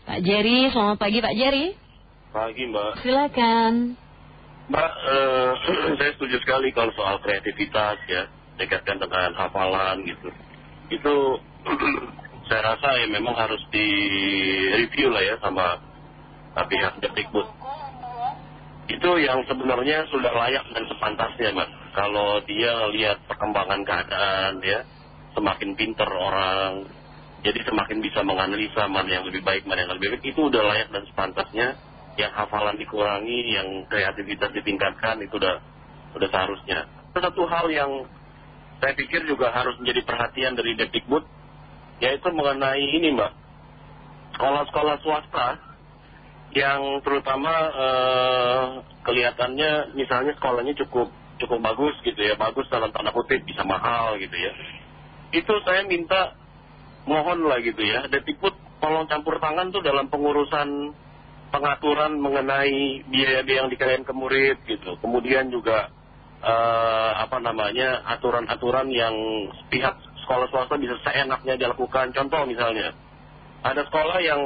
Pak Jerry, selamat pagi Pak Jerry. Pagi Mbak. Silakan. Mbak, saya setuju sekali kalau soal kreativitas ya, dekatkan dengan hafalan gitu. Itu saya rasa ya memang harus di-review lah ya sama pihak Depdikbud. Itu yang sebenarnya sudah layak dan sepantasnya Mbak. Kalau dia lihat perkembangan keadaan ya, semakin pinter orang, jadi semakin bisa menganalisa mana yang lebih baik, mana yang lebih baik, itu udah layak dan sepantasnya. Yang hafalan dikurangi, yang kreativitas ditingkatkan, itu udah seharusnya. Satu hal yang saya pikir juga harus menjadi perhatian dari Depdikbud, yaitu mengenai ini Mbak, sekolah-sekolah swasta yang terutama kelihatannya misalnya sekolahnya cukup bagus gitu ya, bagus dalam tanda kutip, bisa mahal gitu ya. Itu saya minta, mohon lah gitu ya, Depdikbud tolong campur tangan tuh dalam pengurusan pengaturan mengenai biaya-biaya yang dikenakan ke murid gitu. Kemudian juga aturan-aturan yang pihak sekolah swasta bisa seenaknya dilakukan. Contoh misalnya, ada sekolah yang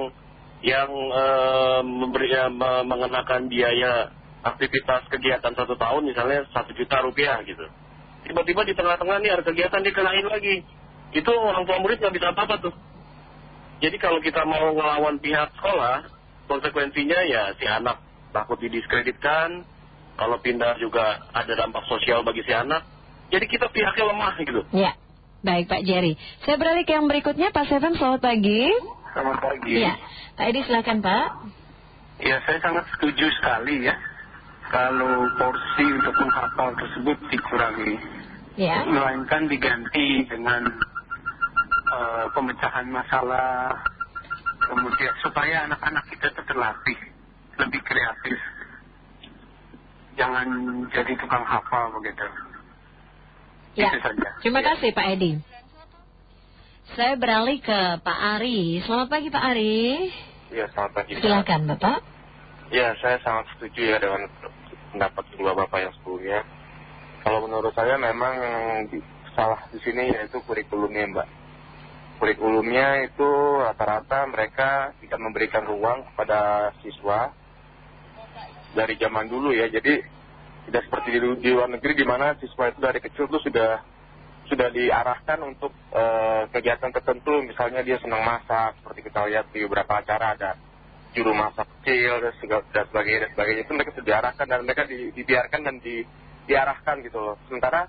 mengenakan biaya aktivitas kegiatan 1 tahun misalnya 1 juta rupiah gitu. Tiba-tiba di tengah-tengah nih ada kegiatan dikenain lagi. Itu orang tua murid nggak bisa apa-apa tuh. Jadi kalau kita mau ngelawan pihak sekolah, konsekuensinya ya si anak takut didiskreditkan. Kalau pindah juga ada dampak sosial bagi si anak. Jadi kita pihaknya lemah gitu. Ya, baik Pak Jerry. Saya beralih ke yang berikutnya, Pak Seven, selamat pagi. Selamat pagi. Ya, Pak Edi silakan Pak. Ya, saya sangat setuju sekali ya, kalau porsi untuk menghafal tersebut dikurangi. Ya. Melainkan diganti dengan pemecahan masalah, kemudian supaya anak-anak kita terlatih lebih kreatif. Jangan jadi tukang hafal begitu. Ya, itu saja. Terima kasih Pak Edi. Saya beralih ke Pak Ari. Selamat pagi Pak Ari. Ya, selamat pagi. Silakan Bapak. Ya, saya sangat setuju ya dengan pendapat kedua Bapak yang sebelumnya. Kalau menurut saya memang yang salah di sini yaitu kurikulumnya Mbak. Kurikulumnya itu rata-rata mereka tidak memberikan ruang kepada siswa dari zaman dulu ya. Jadi tidak seperti di luar negeri di mana siswa itu dari kecil itu sudah diarahkan untuk kegiatan tertentu. Misalnya dia senang masak, seperti kita lihat di beberapa acara ada juru masak kecil dan sebagainya. Itu mereka sudah diarahkan dan mereka dibiarkan dan diarahkan gitu loh. Sementara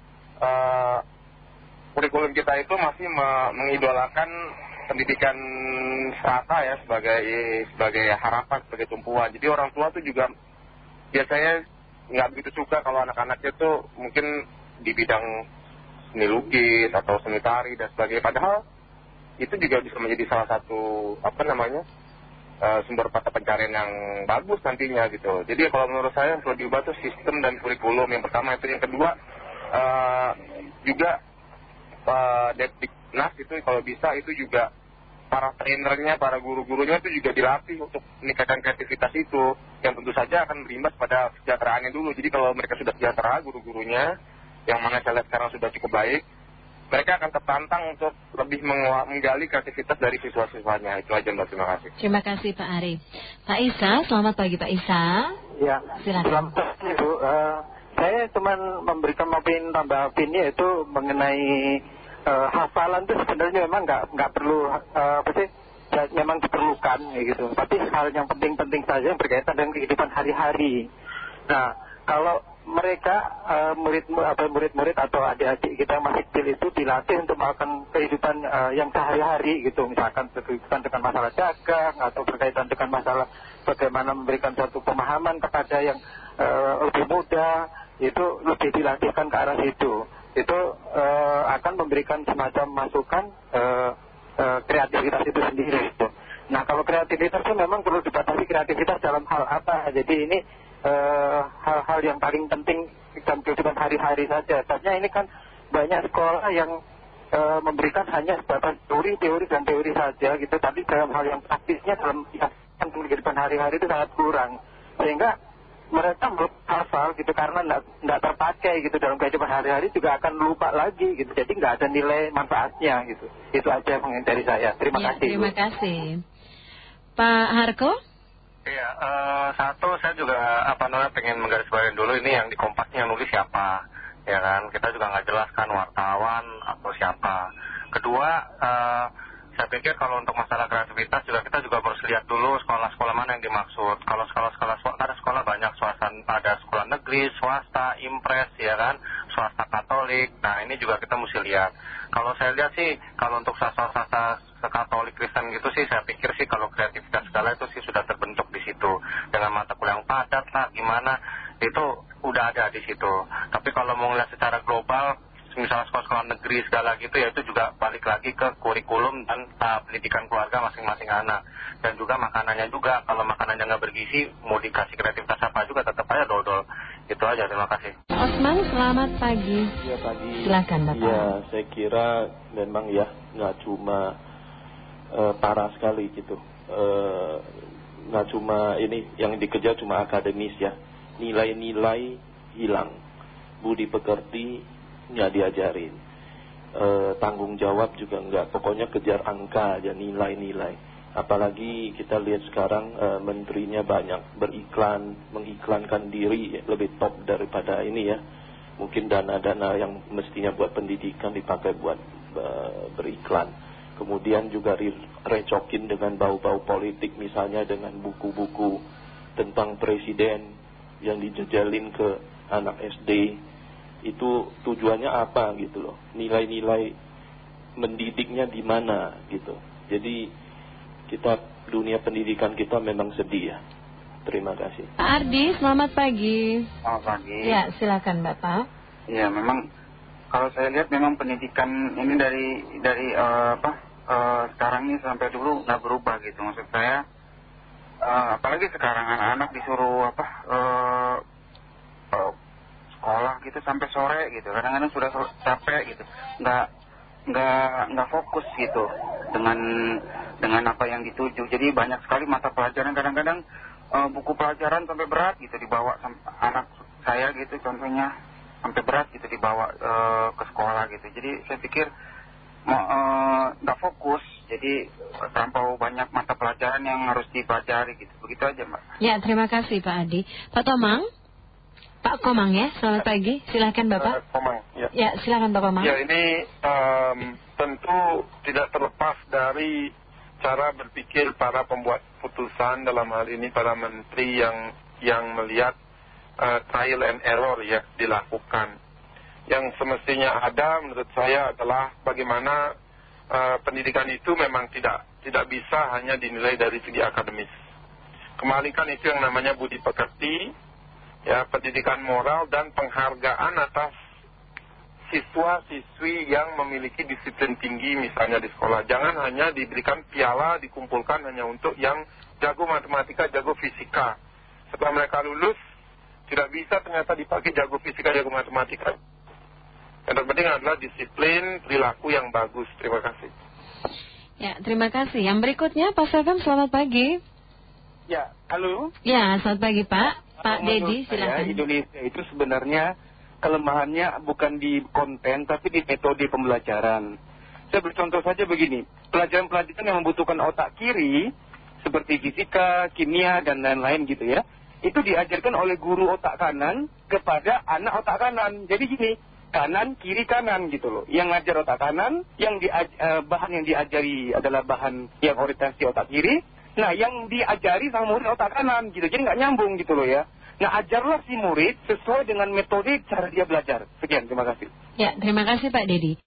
kurikulum kita itu masih mengidolakan pendidikan strata ya sebagai harapan, sebagai tumpuan. Jadi orang tua tuh juga biasanya nggak begitu suka kalau anak-anaknya tuh mungkin di bidang seni lukis atau seni tari dan sebagainya. Padahal itu juga bisa menjadi salah satu sumber mata pencarian yang bagus nantinya gitu. Jadi kalau menurut saya yang perlu diubah itu sistem dan kurikulum. Yang pertama itu, yang kedua juga Depdiknas itu kalau bisa itu juga para trainernya, para guru-gurunya itu juga dilatih untuk meningkatkan kreativitas itu, yang tentu saja akan berimbas pada kesejahteraannya dulu. Jadi kalau mereka sudah sejahtera guru-gurunya, yang mana saya lihat sekarang sudah cukup baik, mereka akan tertantang untuk lebih menggali kreativitas dari siswa-siswanya. Itu aja Mbak, terima kasih. Terima kasih Pak Ari. Pak Isa, selamat pagi Pak Isa. Ya, silakan. Selamat pagi Bu. Saya cuma memberikan opini yaitu mengenai hafalan itu sebenarnya memang nggak perlu memang diperlukan gitu. Tapi hal yang penting-penting saja yang berkaitan dengan kehidupan hari-hari. Nah, kalau mereka murid-murid atau adik-adik kita yang masih kecil itu dilatih untuk melakukan kehidupan yang sehari-hari gitu, misalkan berkaitan dengan masalah dagang atau berkaitan dengan masalah bagaimana memberikan suatu pemahaman kepada yang lebih muda, itu lebih dilatihkan ke arah situ. Itu akan memberikan semacam masukan kreativitas itu sendiri gitu. Nah, kalau kreativitas itu memang perlu dibatasi kreativitas dalam hal apa. Jadi ini hal-hal yang paling penting dalam kehidupan hari-hari saja. Soalnya ini kan banyak sekolah yang memberikan hanya sebatas teori dan teori saja gitu. Tapi dalam hal yang praktisnya dalam kehidupan hari-hari itu sangat kurang. Sehingga mereka belum hafal gitu karena nggak terpakai gitu dalam kehidupan hari-hari, juga akan lupa lagi gitu. Jadi nggak ada nilai manfaatnya gitu. Itu aja dari saya. Terima kasih. Terima kasih. Pak Harko? Iya, satu saya juga pengen menggarisbawahi dulu ini yang di Kompasnya yang nulis siapa, ya kan? Kita juga nggak jelas kan wartawan atau siapa. Kedua, saya pikir kalau untuk masalah kreativitas juga kita juga harus lihat dulu sekolah-sekolah mana yang dimaksud. Kalau ada sekolah banyak ada sekolah negeri, swasta, impres, ya kan? Swasta Katolik. Nah ini juga kita mesti lihat. Kalau saya lihat sih, kalau untuk swasta Katolik Kristen gitu sih, saya pikir sih kalau kreativitas segala itu sih sudah terbentuk di situ dengan mata kuliah yang padat lah, gimana itu udah ada di situ. Tapi kalau mau ngeliat secara global, misalnya sekolah-sekolah negeri segala gitu, ya itu juga balik lagi ke kurikulum dan pendidikan keluarga masing-masing anak. Dan juga makanannya juga, kalau makanannya nggak bergizi, mau dikasih kreativitas apa juga tetap aja dodol. Itu aja, terima kasih. Osman, selamat pagi. Ya, pagi. Silakan Bapak. Ya, saya kira memang ya nggak cuma parah sekali gitu. Nggak cuma ini yang dikejar cuma akademis ya. Nilai-nilai hilang, budi pekerti nggak diajarin, tanggung jawab juga nggak. Pokoknya kejar angka aja, nilai-nilai. Apalagi kita lihat sekarang menterinya banyak beriklan, mengiklankan diri lebih top daripada ini ya. Mungkin dana-dana yang mestinya buat pendidikan dipakai buat beriklan. Kemudian juga recokin dengan bau-bau politik, misalnya dengan buku-buku tentang presiden yang dijejalin ke anak SD. Itu tujuannya apa gitu loh, nilai-nilai mendidiknya di mana gitu. Jadi dunia pendidikan kita memang sedih ya. Terima kasih. Pak Ardi, selamat pagi. Selamat pagi. Ya, silakan Bapak. Ya, memang kalau saya lihat memang pendidikan ini dari sekarang ini sampai dulu nggak berubah gitu. Maksud saya, apalagi sekarang anak-anak disuruh sekolah gitu sampai sore gitu. Kadang-kadang sudah capek gitu, nggak fokus gitu dengan apa yang dituju. Jadi banyak sekali mata pelajaran, kadang-kadang buku pelajaran sampai berat gitu dibawa anak saya gitu contohnya, sampai berat gitu dibawa ke sekolah gitu. Jadi saya pikir nggak fokus, jadi terlampau banyak mata pelajaran yang harus dipelajari gitu. Begitu aja Mbak. Ya, terima kasih Pak Adi. Pak Tomang, Pak Komang ya, selamat pagi. Silakan Bapak. Komang, ya. Ya, silakan Pak Komang. Ya, ini tentu tidak terlepas dari cara berpikir para pembuat putusan, dalam hal ini para menteri yang melihat trial and error ya dilakukan. Yang semestinya ada menurut saya adalah bagaimana pendidikan itu memang tidak bisa hanya dinilai dari segi akademis. Kembalikan itu yang namanya budi pekerti, ya, pendidikan moral dan penghargaan atas siswa-siswi yang memiliki disiplin tinggi misalnya di sekolah. Jangan hanya diberikan piala, dikumpulkan hanya untuk yang jago matematika, jago fisika. Setelah mereka lulus, tidak bisa ternyata dipakai jago fisika, jago matematika. Yang terpenting adalah disiplin, perilaku yang bagus. Terima kasih. Ya, terima kasih. Yang berikutnya Pak Stefan, selamat pagi. Ya, halo. Ya, selamat pagi Pak. Pak Dedi, silakan. Indonesia itu sebenarnya kelemahannya bukan di konten, tapi di metode pembelajaran. Saya bercontoh saja begini, pelajaran-pelajaran yang membutuhkan otak kiri, seperti fisika, kimia, dan lain-lain gitu ya, itu diajarkan oleh guru otak kanan kepada anak otak kanan. Jadi gini, kanan, kiri, kanan gitu loh. Yang ngajar otak kanan, bahan yang diajari adalah bahan yang orientasi otak kiri. Nah, yang diajari sama murid otak kanan gitu. Jadi nggak nyambung gitu loh ya. Nah, ajarlah si murid sesuai dengan metode cara dia belajar. Sekian, terima kasih. Ya, terima kasih Pak Dedi.